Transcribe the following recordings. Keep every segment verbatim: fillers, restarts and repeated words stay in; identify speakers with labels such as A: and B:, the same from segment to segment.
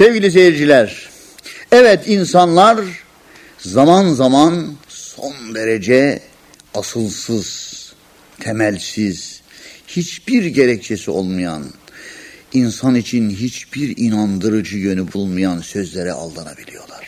A: Sevgili seyirciler, evet insanlar zaman zaman son derece asılsız, temelsiz, hiçbir gerekçesi olmayan, insan için hiçbir inandırıcı yönü bulmayan sözlere aldanabiliyorlar.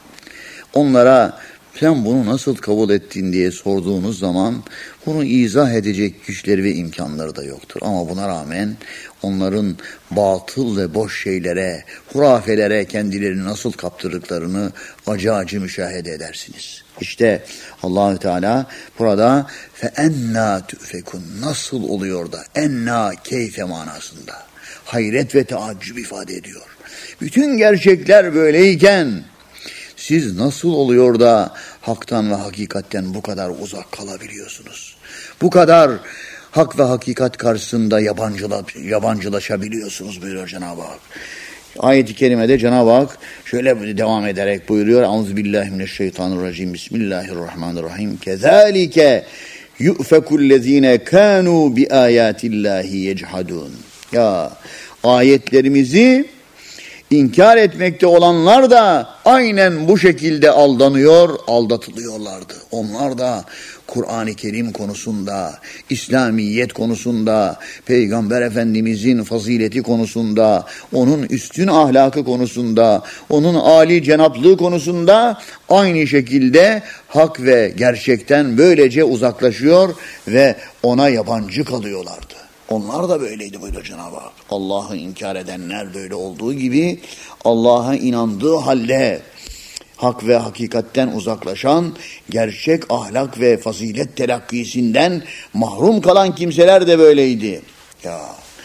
A: Onlara sen bunu nasıl kabul ettin diye sorduğunuz zaman bunu izah edecek güçleri ve imkanları da yoktur. Ama buna rağmen onların batıl ve boş şeylere, hurafelere kendilerini nasıl kaptırdıklarını acı acı müşahede edersiniz. İşte Allah-u Teala burada fe enna tüfekun nasıl oluyor da enna keyfe manasında hayret ve taaccüp ifade ediyor. Bütün gerçekler böyleyken siz nasıl oluyor da haktan ve hakikatten bu kadar uzak kalabiliyorsunuz? Bu kadar hak ve hakikat karşısında yabancıla, yabancılaşabiliyorsunuz buyuruyor Cenab-ı Hak. Ayet-i kerimede Cenab-ı Hak şöyle devam ederek buyuruyor. Euzubillahimineşşeytanirracim. Bismillahirrahmanirrahim. Kezalike yu'fekullezine kânû bi âyâtillâhi yechadûn. Ya ayetlerimizi İnkar etmekte olanlar da aynen bu şekilde aldanıyor, aldatılıyorlardı. Onlar da Kur'an-ı Kerim konusunda, İslamiyet konusunda, Peygamber Efendimizin fazileti konusunda, onun üstün ahlakı konusunda, onun âli cenaplığı konusunda aynı şekilde hak ve gerçekten böylece uzaklaşıyor ve ona yabancı kalıyorlardı. Onlar da böyleydi buyuruyor Cenab-ı Hak. Allah'ı inkar edenler böyle olduğu gibi Allah'a inandığı halde hak ve hakikatten uzaklaşan, gerçek ahlak ve fazilet telakkisinden mahrum kalan kimseler de böyleydi. Ya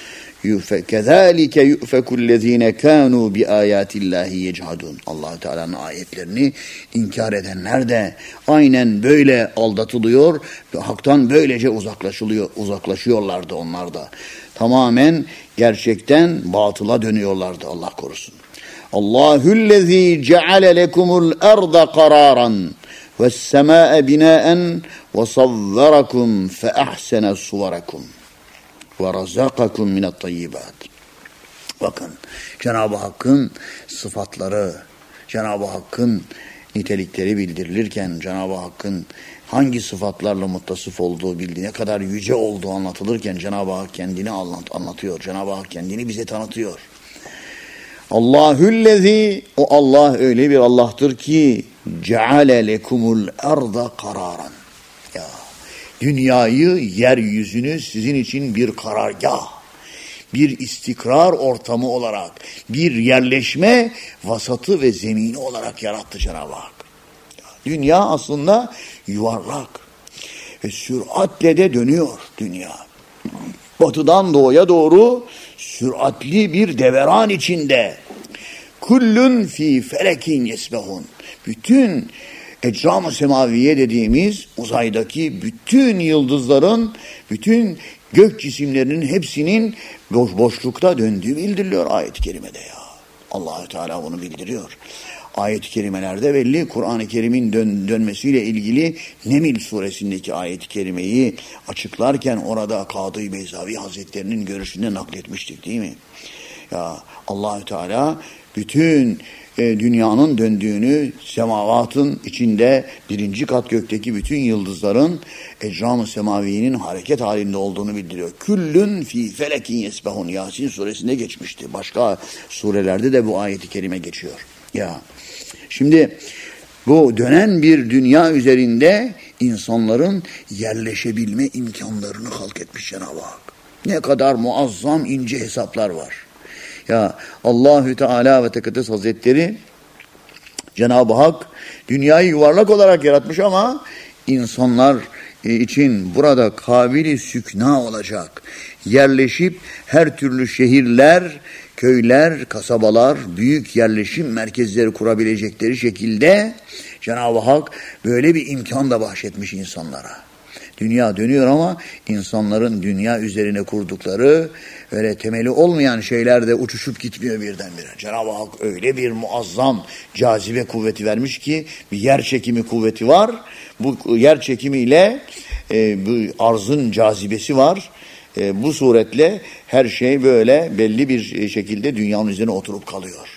A: kezalike yu'fekullezine kanu bi ayatillahi yechadun. Allah Teala'nın ayetlerini inkar edenler de aynen böyle aldatılıyor ve haktan böylece uzaklaşılıyor, uzaklaşıyorlardı onlar da. Tamamen gerçekten batıla dönüyorlardı, Allah korusun. Allahullezî ceale lekumul arda kararan ve's semâe binâen ve savvarakum fe ahsene suvarakum ve razakakum minat tayyibat. Bakın Cenab-ı Hakk'ın sıfatları, Cenab-ı Hakk'ın nitelikleri bildirilirken, Cenab-ı Hakk'ın hangi sıfatlarla muttasıf olduğu bildiği, ne kadar yüce olduğu anlatılırken Cenab-ı Hak kendini anlat, anlatıyor. Cenab-ı Hak kendini bize tanıtıyor. Allahüllezî, o Allah öyle bir Allah'tır ki ceale lekumul arda kararan. Ya dünyayı, yeryüzünü sizin için bir karargah, bir istikrar ortamı olarak, bir yerleşme vasatı ve zemini olarak yarattı Cenab-ı Hak. Dünya aslında yuvarlak ve süratle de dönüyor dünya. Batıdan doğuya doğru süratli bir deveran içinde. Kullun fi felekin yesbehun. Bütün ecram-ı semaviye dediğimiz uzaydaki bütün yıldızların, bütün gök cisimlerinin hepsinin boş, boşlukta döndüğü bildiriliyor ayet-i kerimede ya. Allah-u Teala bunu bildiriyor. Ayet-i kerimelerde belli, Kur'an-ı Kerim'in dön, dönmesiyle ilgili Neml suresindeki ayet-i kerimeyi açıklarken orada Kadı Beyzavi Hazretleri'nin görüşünde nakletmiştik değil mi? Ya Allah-u Teala bütün e, dünyanın döndüğünü, semavatın içinde birinci kat gökteki bütün yıldızların ecram-ı semaviyenin hareket halinde olduğunu bildiriyor. Küllün fi felekin yesbehun. Yasin suresinde geçmişti. Başka surelerde de bu ayet-i kerime geçiyor. Ya şimdi bu dönen bir dünya üzerinde insanların yerleşebilme imkanlarını halk etmiş Cenab-ı Hak. Ne kadar muazzam ince hesaplar var. Ya Allahü Teala ve Tekaddes Hazretleri Cenab-ı Hak dünyayı yuvarlak olarak yaratmış ama insanlar için burada kabili sükna olacak, yerleşip her türlü şehirler, köyler, kasabalar, büyük yerleşim merkezleri kurabilecekleri şekilde Cenab-ı Hak böyle bir imkan da bahşetmiş insanlara. Dünya dönüyor ama insanların dünya üzerine kurdukları öyle temeli olmayan şeyler de uçuşup gitmiyor birdenbire. Cenab-ı Hak öyle bir muazzam cazibe kuvveti vermiş ki bir yer çekimi kuvveti var. Bu yer çekimiyle e, bu arzın cazibesi var. E, bu suretle her şey böyle belli bir şekilde dünyanın üzerine oturup kalıyor.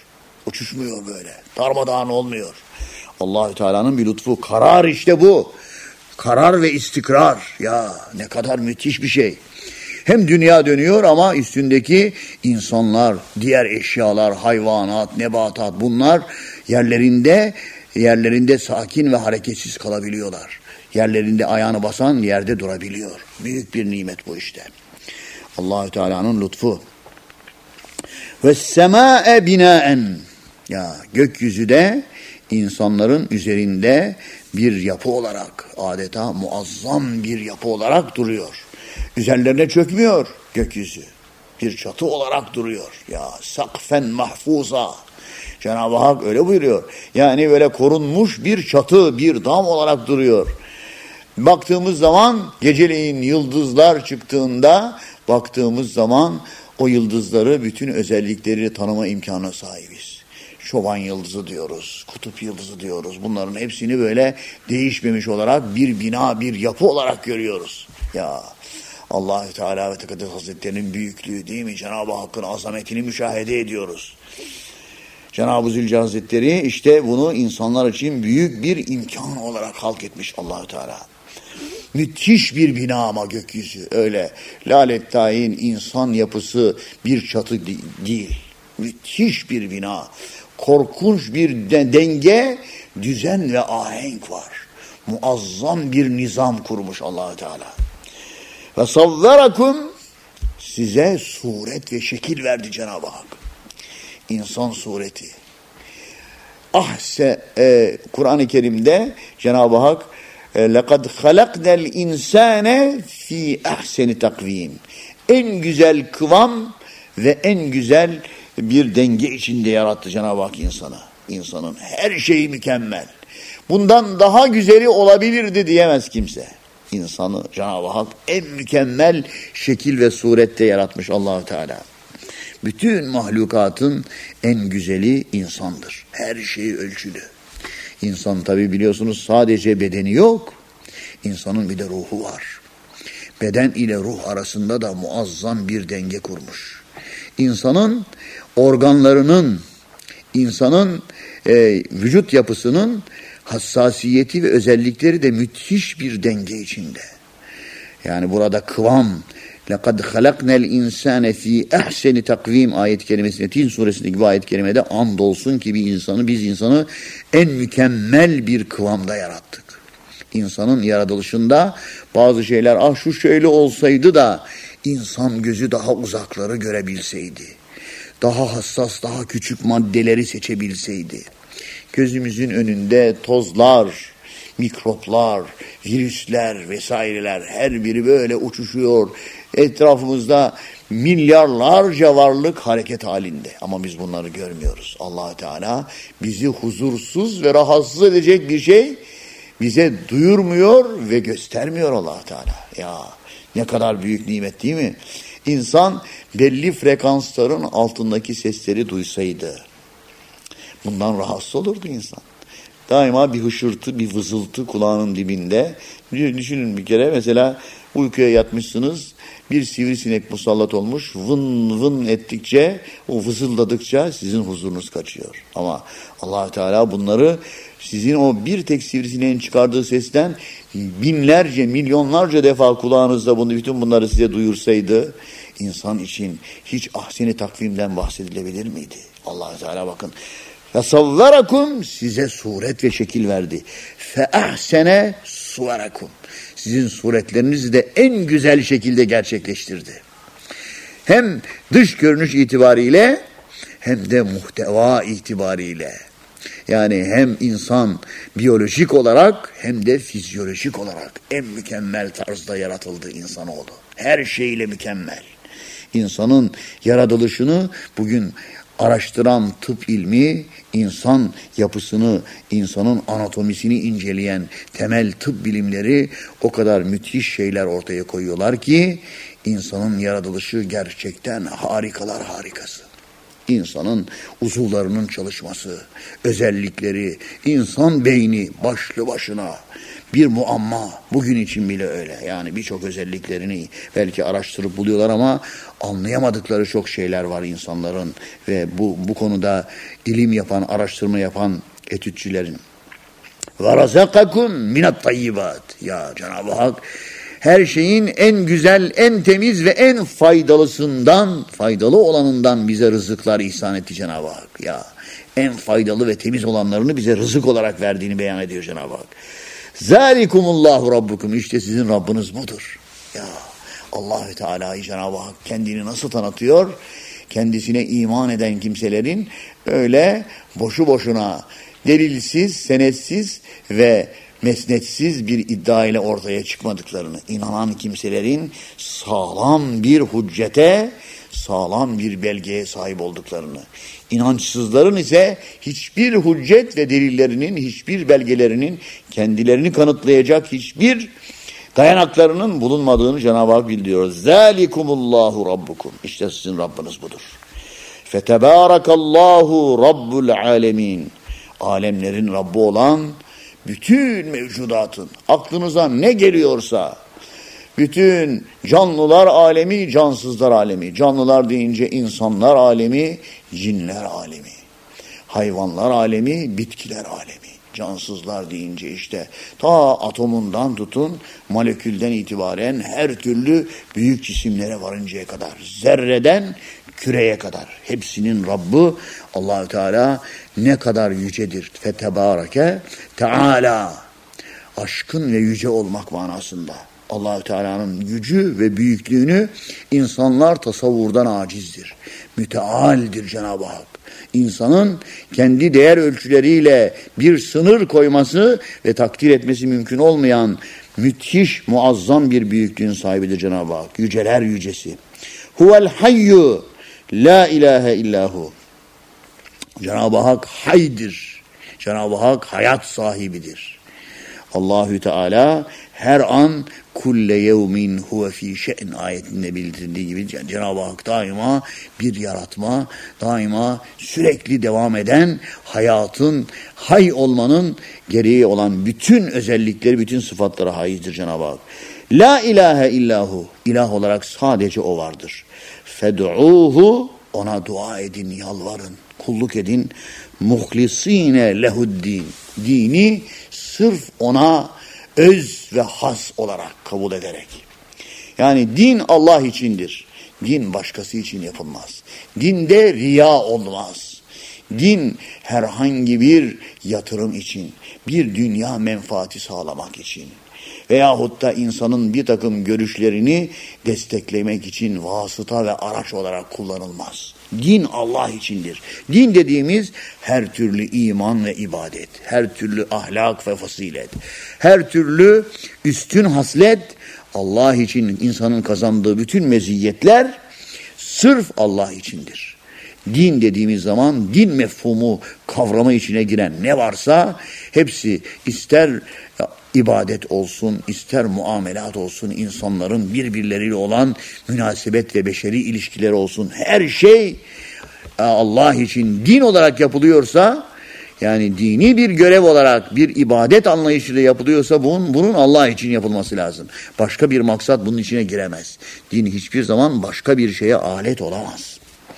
A: Uçuşmuyor böyle. Darmadağın olmuyor. Allah-u Teala'nın bir lütfu. Karar işte bu. Karar ve istikrar. Ya ne kadar müthiş bir şey. Hem dünya dönüyor ama üstündeki insanlar, diğer eşyalar, hayvanat, nebatat bunlar yerlerinde yerlerinde sakin ve hareketsiz kalabiliyorlar. Yerlerinde ayağını basan yerde durabiliyor. Büyük bir nimet bu işte. Allah-u Teala'nın lütfu. Ve semâe binâen. Ya gökyüzü de insanların üzerinde bir yapı olarak, adeta muazzam bir yapı olarak duruyor. Üzerlerine çökmüyor gökyüzü. Bir çatı olarak duruyor. Ya sakfen mahfuza. Cenab-ı Hak öyle buyuruyor. Yani böyle korunmuş bir çatı, bir dam olarak duruyor. Baktığımız zaman geceleyin yıldızlar çıktığında baktığımız zaman o yıldızları bütün özellikleri tanıma imkanına sahibiz. Çoban yıldızı diyoruz, kutup yıldızı diyoruz. Bunların hepsini böyle değişmemiş olarak bir bina, bir yapı olarak görüyoruz. Ya Allah-u Teala ve Tekaddes Hazretleri'nin büyüklüğü değil mi? Cenab-ı Hakk'ın azametini müşahede ediyoruz. Cenab-ı Zülcelal Hazretleri işte bunu insanlar için büyük bir imkan olarak halk etmiş Allah-u Teala. Müthiş bir bina ama gökyüzü öyle. Lalettayin insan yapısı bir çatı değil. Müthiş bir bina. Korkunç bir denge, düzen ve ahenk var. Muazzam bir nizam kurmuş Allah-u Teala. Ve savverakum size suret ve şekil verdi Cenab-ı Hak. İnsan sureti. Ahse e, Kur'an-ı Kerim'de Cenab-ı Hak لَقَدْ خَلَقْنَا الْاِنْسَانَ ف۪ي اَحْسَنِ تَقْو۪يمٍ En güzel kıvam ve en güzel bir denge içinde yarattı Cenab-ı Hak insanı. İnsanın her şeyi mükemmel. Bundan daha güzeli olabilirdi diyemez kimse. İnsanı Cenab-ı Hak en mükemmel şekil ve surette yaratmış Allah-u Teala. Bütün mahlukatın en güzeli insandır. Her şey ölçülü. İnsan tabi biliyorsunuz sadece bedeni yok. İnsanın bir de ruhu var. Beden ile ruh arasında da muazzam bir denge kurmuş. İnsanın organlarının, insanın e, vücut yapısının hassasiyeti ve özellikleri de müthiş bir denge içinde. Yani burada kıvam, لَقَدْ خَلَقْنَا الْاِنْسَانَ ف۪ي اَحْسَنِ takvim ayet-i kerimesinde, Tin suresindeki bu ayet-i kerimede andolsun ki bir insanı, biz insanı en mükemmel bir kıvamda yarattık. İnsanın yaratılışında bazı şeyler, ah şu şöyle olsaydı da insan gözü daha uzakları görebilseydi, daha hassas, daha küçük maddeleri seçebilseydi, gözümüzün önünde tozlar, mikroplar, virüsler vesaireler her biri böyle uçuşuyor. Etrafımızda milyarlarca varlık hareket halinde. Ama biz bunları görmüyoruz. Allah-u Teala bizi huzursuz ve rahatsız edecek bir şey bize duyurmuyor ve göstermiyor Allah-u Teala. Ya ne kadar büyük nimet değil mi? İnsan belli frekansların altındaki sesleri duysaydı bundan rahatsız olurdu insan. Daima bir hışırtı, bir vızıltı kulağının dibinde. Düşünün bir kere mesela uykuya yatmışsınız, bir sivrisinek musallat olmuş, vın vın ettikçe, o vızıldadıkça sizin huzurunuz kaçıyor. Ama Allah-u Teala bunları sizin o bir tek sivrisineğin çıkardığı sesten binlerce, milyonlarca defa kulağınızda bunu, bütün bunları size duyursaydı, insan için hiç ahseni takvimden bahsedilebilir miydi? Allah-u Teala bakın. فَصَوَّرَكُمْ size suret ve şekil verdi. فَاَحْسَنَ سُوَرَكُمْ sizin suretlerinizi de en güzel şekilde gerçekleştirdi. Hem dış görünüş itibariyle hem de muhteva itibariyle. Yani hem insan biyolojik olarak hem de fizyolojik olarak en mükemmel tarzda yaratıldı insanoğlu. Her şeyle mükemmel. İnsanın yaratılışını bugün araştıran tıp ilmi, insan yapısını, insanın anatomisini inceleyen temel tıp bilimleri o kadar müthiş şeyler ortaya koyuyorlar ki insanın yaratılışı gerçekten harikalar harikası. İnsanın uzuvlarının çalışması, özellikleri, insan beyni başlı başına bir muamma. Bugün için bile öyle. Yani birçok özelliklerini belki araştırıp buluyorlar ama anlayamadıkları çok şeyler var insanların ve bu bu konuda ilim yapan, araştırma yapan etütçülerin. Ve razakakum minat tayyibat. Ya Cenab-ı Hak her şeyin en güzel, en temiz ve en faydalısından, faydalı olanından bize rızıklar ihsan etti Cenab-ı Hak. Ya en faydalı ve temiz olanlarını bize rızık olarak verdiğini beyan ediyor Cenab-ı Hak. Zalikumullahu rabbukum. İşte sizin Rabbiniz budur. Ya Allah-u Teala'yı Cenab-ı Hak kendini nasıl tanıtıyor? Kendisine iman eden kimselerin öyle boşu boşuna delilsiz, senetsiz ve mesnetsiz bir iddia ile ortaya çıkmadıklarını, inanan kimselerin sağlam bir hüccete, sağlam bir belgeye sahip olduklarını, inançsızların ise hiçbir hüccet ve delillerinin, hiçbir belgelerinin kendilerini kanıtlayacak hiçbir dayanaklarının bulunmadığını Cenab-ı Hak bildiriyor. Zalikumullahu rabbukum. İşte sizin Rabbiniz budur. Fetebârakallahu rabbul alemin. Alemlerin Rabbi olan bütün mevcudatın, aklınıza ne geliyorsa, bütün canlılar alemi, cansızlar alemi, canlılar deyince insanlar alemi, cinler alemi, hayvanlar alemi, bitkiler alemi, cansızlar deyince işte ta atomundan tutun, molekülden itibaren her türlü büyük cisimlere varıncaya kadar, zerreden küreye kadar hepsinin Rabbi Allah-u Teala ne kadar yücedir. Fetebareke Teala. Aşkın ve yüce olmak manasında. Allah-u Teala'nın gücü ve büyüklüğünü insanlar tasavvurdan acizdir. Mütealdir Cenab-ı Hak. İnsanın kendi değer ölçüleriyle bir sınır koyması ve takdir etmesi mümkün olmayan müthiş, muazzam bir büyüklüğün sahibidir Cenab-ı Hak. Yüceler yücesi. Huvel hayyu la ilahe illahu. Cenab-ı Hak haydir. Cenab-ı Hak hayat sahibidir. Allahü Teala her an kulle yevmin huve fî şe'n ayetinde bildirdiği gibi Cenab-ı Hak daima bir yaratma, daima sürekli devam eden hayatın, hay olmanın gereği olan bütün özellikleri, bütün sıfatlara haizdir Cenab-ı Hak. La ilahe illahu. İlah olarak sadece o vardır. Fed'uhu. Ona dua edin, yalvarın, kulluk edin. Muhlisine lehuddin. Dini sırf ona öz ve has olarak kabul ederek. Yani din Allah içindir. Din başkası için yapılmaz. Dinde riya olmaz. Din herhangi bir yatırım için, bir dünya menfaati sağlamak için veyahut da insanın bir takım görüşlerini desteklemek için vasıta ve araç olarak kullanılmaz. Din Allah içindir. Din dediğimiz her türlü iman ve ibadet, her türlü ahlak ve fazilet, her türlü üstün haslet, Allah için insanın kazandığı bütün meziyetler sırf Allah içindir. Din dediğimiz zaman din mefhumu kavrama içine giren ne varsa hepsi ister ibadet olsun, ister muamelat olsun, insanların birbirleriyle olan münasebet ve beşeri ilişkileri olsun. Her şey Allah için din olarak yapılıyorsa, yani dini bir görev olarak, bir ibadet anlayışıyla yapılıyorsa bunun, bunun Allah için yapılması lazım. Başka bir maksat bunun içine giremez. Din hiçbir zaman başka bir şeye alet olamaz.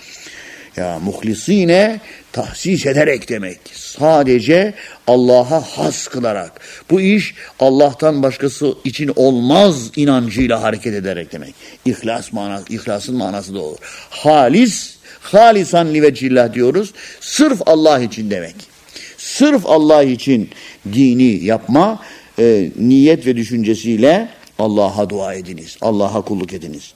A: Ya muhlisine tahsis ederek demek. Sadece Allah'a has kılarak. Bu iş Allah'tan başkası için olmaz inancıyla hareket ederek demek. İhlas manası, ihlasın manası da olur. Halis, halisan livecillah diyoruz. Sırf Allah için demek. Sırf Allah için dini yapma, e, niyet ve düşüncesiyle Allah'a dua ediniz. Allah'a kulluk ediniz.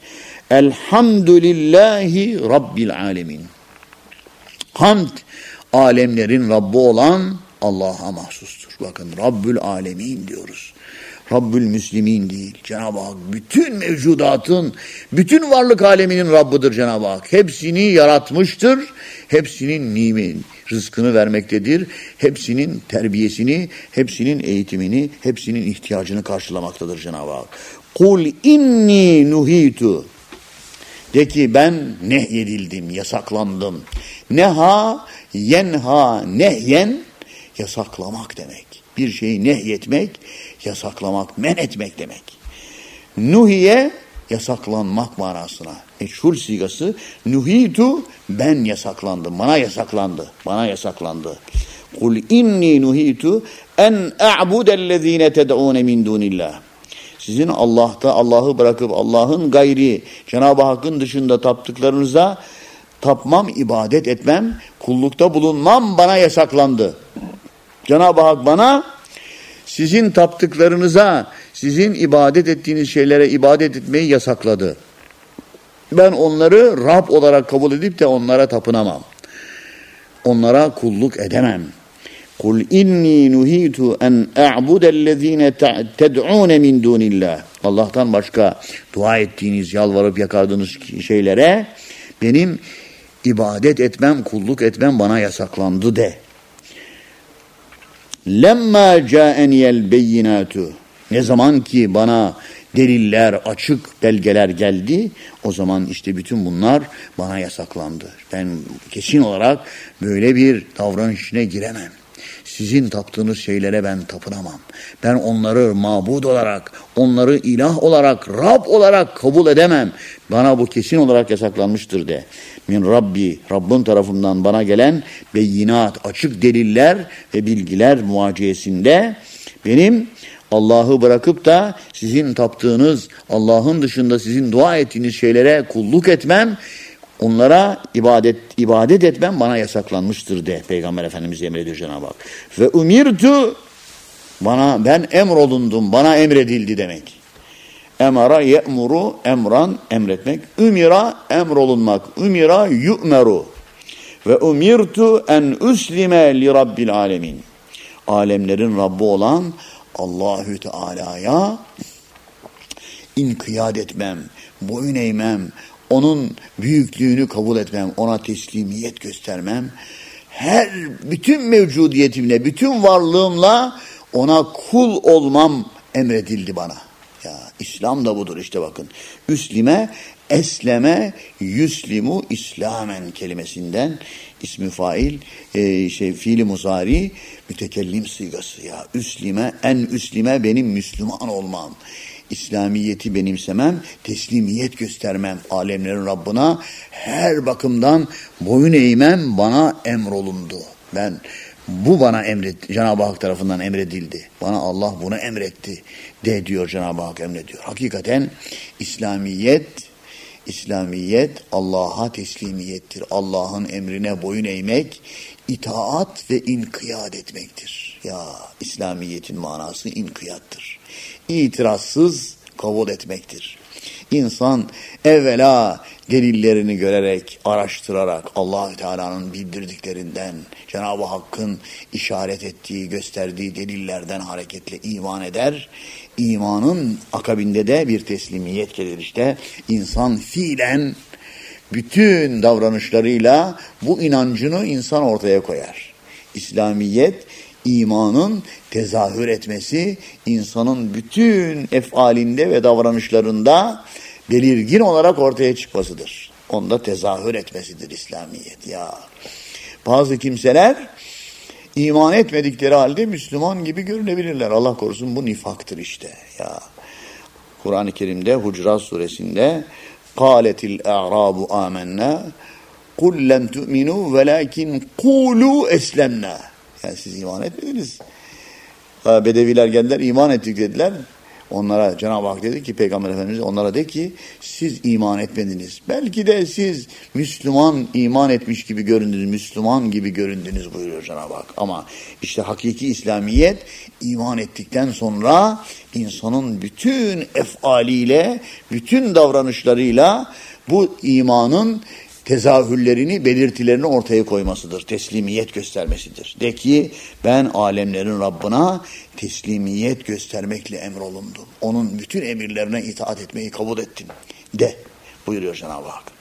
A: Elhamdülillahi Rabbil alemin. Hamd, alemlerin Rabbi olan Allah'a mahsustur. Bakın Rabbül Alemin diyoruz. Rabbül Müslimin değil. Cenab-ı Hak bütün mevcudatın, bütün varlık aleminin Rabbidir Cenab-ı Hak. Hepsini yaratmıştır. Hepsinin nimet, rızkını vermektedir. Hepsinin terbiyesini, hepsinin eğitimini, hepsinin ihtiyacını karşılamaktadır Cenab-ı Hak. Kul inni nuhitu. De ki ben nehyedildim, yasaklandım. Neha, yenha, nehyen, yasaklamak demek. Bir şeyi nehyetmek, yasaklamak, men etmek demek. Nuhiye, yasaklanmak manasına. Meçhul sigası, nuhitu, ben yasaklandım, bana yasaklandı, bana yasaklandı. Kul inni nuhitu en a'budellezine ted'une min dunillah. Sizin Allah'ta, Allah'ı bırakıp Allah'ın gayri, Cenab-ı Hakk'ın dışında taptıklarınıza tapmam, ibadet etmem, kullukta bulunmam bana yasaklandı. Cenab-ı Hak bana sizin taptıklarınıza, sizin ibadet ettiğiniz şeylere ibadet etmeyi yasakladı. Ben onları Rab olarak kabul edip de onlara tapınamam. Onlara kulluk edemem. Kul inni nuhitu en a'budellezine ted'une min dunillah. Allah'tan başka dua ettiğiniz, yalvarıp yakardığınız şeylere benim ibadet etmem, kulluk etmem bana yasaklandı de. Lemma ca'eniyel beyinatu. Ne zaman ki bana deliller, açık belgeler geldi, o zaman işte bütün bunlar bana yasaklandı. Ben kesin olarak böyle bir davranış içine giremem. Sizin taptığınız şeylere ben tapınamam. Ben onları mabud olarak, onları ilah olarak, Rab olarak kabul edemem. Bana bu kesin olarak yasaklanmıştır de. Min Rabbi, Rabbin tarafından bana gelen beyinat, açık deliller ve bilgiler muaciyesinde benim Allah'ı bırakıp da sizin taptığınız, Allah'ın dışında sizin dua ettiğiniz şeylere kulluk etmem, onlara ibadet ibadet etmem bana yasaklanmıştır de. Peygamber Efendimiz emrediyor Cenab-ı Hak. Ve umirtu, bana ben emrolundum, bana emredildi demek. Emara ye'muru, emran, emretmek. Ümira, emrolunmak. Ümira, yu'meru. Ve umirtu en üslime li rabbil alemin. Alemlerin Rabbi olan Allahü Teala'ya inkiyat etmem, boyun eğmem, onun büyüklüğünü kabul etmem, ona teslimiyet göstermem. Her, bütün mevcudiyetimle, bütün varlığımla ona kul olmam emredildi bana. Ya İslam da budur işte bakın. Üslime, esleme, yüslimu, islamen kelimesinden ismi fail, e, şey fiili muzari, mütekellim sigası ya. Üslime, en üslime benim Müslüman olmam. İslamiyeti benimsemem, teslimiyet göstermem alemlerin Rabbına, her bakımdan boyun eğmem bana emrolundu. Ben bu bana emret, Cenab-ı Hak tarafından emredildi. Bana Allah bunu emretti de diyor Cenab-ı Hak emrediyor. Hakikaten İslamiyet, İslamiyet Allah'a teslimiyettir. Allah'ın emrine boyun eğmek, itaat ve inkiyat etmektir. Ya İslamiyetin manası inkiyattır. İtirazsız kabul etmektir. İnsan evvela delillerini görerek, araştırarak Allah-u Teala'nın bildirdiklerinden, Cenab-ı Hakk'ın işaret ettiği, gösterdiği delillerden hareketle iman eder. İmanın akabinde de bir teslimiyet gelir işte. İnsan fiilen bütün davranışlarıyla bu inancını insan ortaya koyar. İslamiyet, imanın tezahür etmesi, insanın bütün efalinde ve davranışlarında belirgin olarak ortaya çıkmasıdır. Onda tezahür etmesidir İslamiyet ya. Bazı kimseler iman etmedikleri halde Müslüman gibi görünebilirler. Allah korusun, bu nifaktır işte ya. Kur'an-ı Kerim'de Hucurat suresinde قَالَتِ الْاَعْرَابُ آمَنَّا قُلْ لَمْ تُؤْمِنُوا وَلَكِنْ قُولُوا اَسْلَمْنَا. Yani siz iman etmediniz. Bedeviler geldiler, iman ettik dediler. Onlara Cenab-ı Hak dedi ki, Peygamber Efendimiz onlara de ki, siz iman etmediniz. Belki de siz Müslüman iman etmiş gibi göründünüz, Müslüman gibi göründünüz buyuruyor Cenab-ı Hak. Ama işte hakiki İslamiyet, iman ettikten sonra insanın bütün efaliyle, bütün davranışlarıyla bu imanın tezahürlerini, belirtilerini ortaya koymasıdır. Teslimiyet göstermesidir. De ki ben alemlerin Rabbına teslimiyet göstermekle emrolundum. Onun bütün emirlerine itaat etmeyi kabul ettim. De buyuruyor Cenab-ı Hak.